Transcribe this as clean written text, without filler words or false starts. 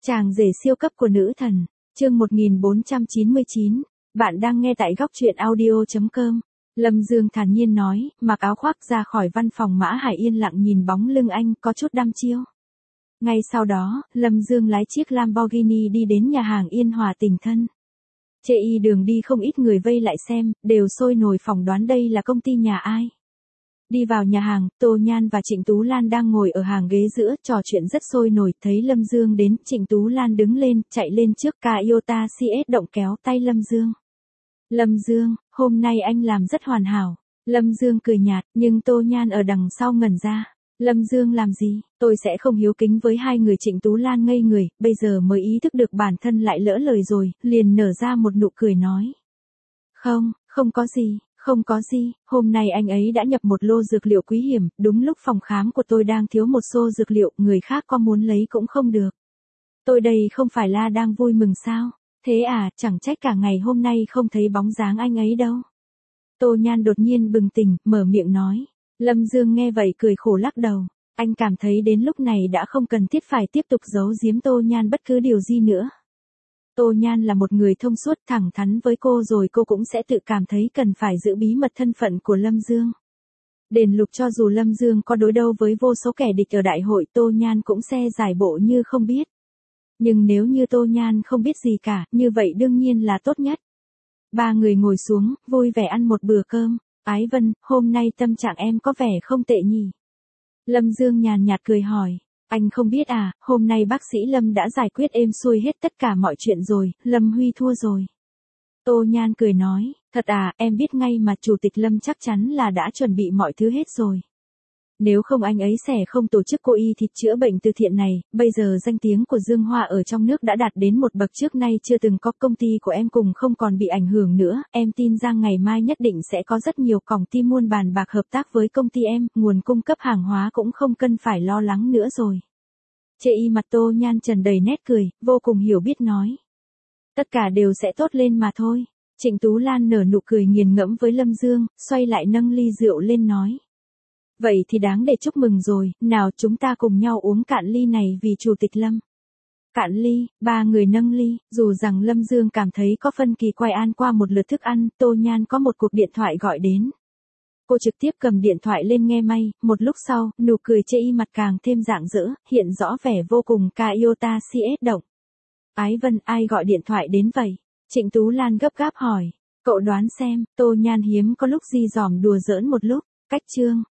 Chàng rể siêu cấp của nữ thần, chương 1499, bạn đang nghe tại góc truyện audio.com. Lâm Dương thản nhiên nói, mặc áo khoác ra khỏi văn phòng Mã Hải yên lặng nhìn bóng lưng anh có chút đăm chiêu. Ngay sau đó, Lâm Dương lái chiếc Lamborghini đi đến nhà hàng Yên Hòa Tình Thân. Chê y đường đi không ít người vây lại xem, đều sôi nổi phỏng đoán đây là công ty nhà ai. Đi vào nhà hàng, Tô Nhan và Trịnh Tú Lan đang ngồi ở hàng ghế giữa, trò chuyện rất sôi nổi, thấy Lâm Dương đến, Trịnh Tú Lan đứng lên, chạy lên trước Toyota CS động kéo tay Lâm Dương. Lâm Dương, hôm nay anh làm rất hoàn hảo. Lâm Dương cười nhạt, nhưng Tô Nhan ở đằng sau ngẩn ra. Lâm Dương làm gì, tôi sẽ không hiếu kính với hai người. Trịnh Tú Lan ngây người, bây giờ mới ý thức được bản thân lại lỡ lời rồi, liền nở ra một nụ cười nói. Không có gì. Không có gì, hôm nay anh ấy đã nhập một lô dược liệu quý hiểm, đúng lúc phòng khám của tôi đang thiếu một xô dược liệu, người khác có muốn lấy cũng không được. Tôi đây không phải là đang vui mừng sao? Thế à, chẳng trách cả ngày hôm nay không thấy bóng dáng anh ấy đâu. Tô Nhan đột nhiên bừng tỉnh, mở miệng nói. Lâm Dương nghe vậy cười khổ lắc đầu. Anh cảm thấy đến lúc này đã không cần thiết phải tiếp tục giấu giếm Tô Nhan bất cứ điều gì nữa. Tô Nhan là một người thông suốt, thẳng thắn với cô rồi cô cũng sẽ tự cảm thấy cần phải giữ bí mật thân phận của Lâm Dương. Đền Lục cho dù Lâm Dương có đối đầu với vô số kẻ địch ở đại hội, Tô Nhan cũng sẽ giải bộ như không biết. Nhưng nếu như Tô Nhan không biết gì cả, như vậy đương nhiên là tốt nhất. Ba người ngồi xuống, vui vẻ ăn một bữa cơm. Ái Vân, hôm nay tâm trạng em có vẻ không tệ nhỉ? Lâm Dương nhàn nhạt cười hỏi. Anh không biết à, hôm nay bác sĩ Lâm đã giải quyết êm xuôi hết tất cả mọi chuyện rồi, Lâm Huy thua rồi. Tô Nhan cười nói, thật à, em biết ngay mà, Chủ tịch Lâm chắc chắn là đã chuẩn bị mọi thứ hết rồi. Nếu không anh ấy sẽ không tổ chức cô y thịt chữa bệnh từ thiện này, bây giờ danh tiếng của Dương Hoa ở trong nước đã đạt đến một bậc trước nay chưa từng có, công ty của em cùng không còn bị ảnh hưởng nữa, em tin rằng ngày mai nhất định sẽ có rất nhiều công ty muôn bàn bạc hợp tác với công ty em, nguồn cung cấp hàng hóa cũng không cần phải lo lắng nữa rồi. Chê y mặt Tô Nhan tràn đầy nét cười, vô cùng hiểu biết nói. Tất cả đều sẽ tốt lên mà thôi. Trịnh Tú Lan nở nụ cười nghiền ngẫm với Lâm Dương, xoay lại nâng ly rượu lên nói. Vậy thì đáng để chúc mừng rồi, nào chúng ta cùng nhau uống cạn ly này vì Chủ tịch Lâm. Cạn ly, ba người nâng ly, dù rằng Lâm Dương cảm thấy có phân kỳ quay an qua một lượt thức ăn, Tô Nhan có một cuộc điện thoại gọi đến. Cô trực tiếp cầm điện thoại lên nghe may, một lúc sau, nụ cười chê y mặt càng thêm rạng rỡ, hiện rõ vẻ vô cùng. Toyota CS động. Ái Vân, ai gọi điện thoại đến vậy? Trịnh Tú Lan gấp gáp hỏi. Cậu đoán xem. Tô Nhan hiếm có lúc di dỏm đùa giỡn một lúc. Cách Trương.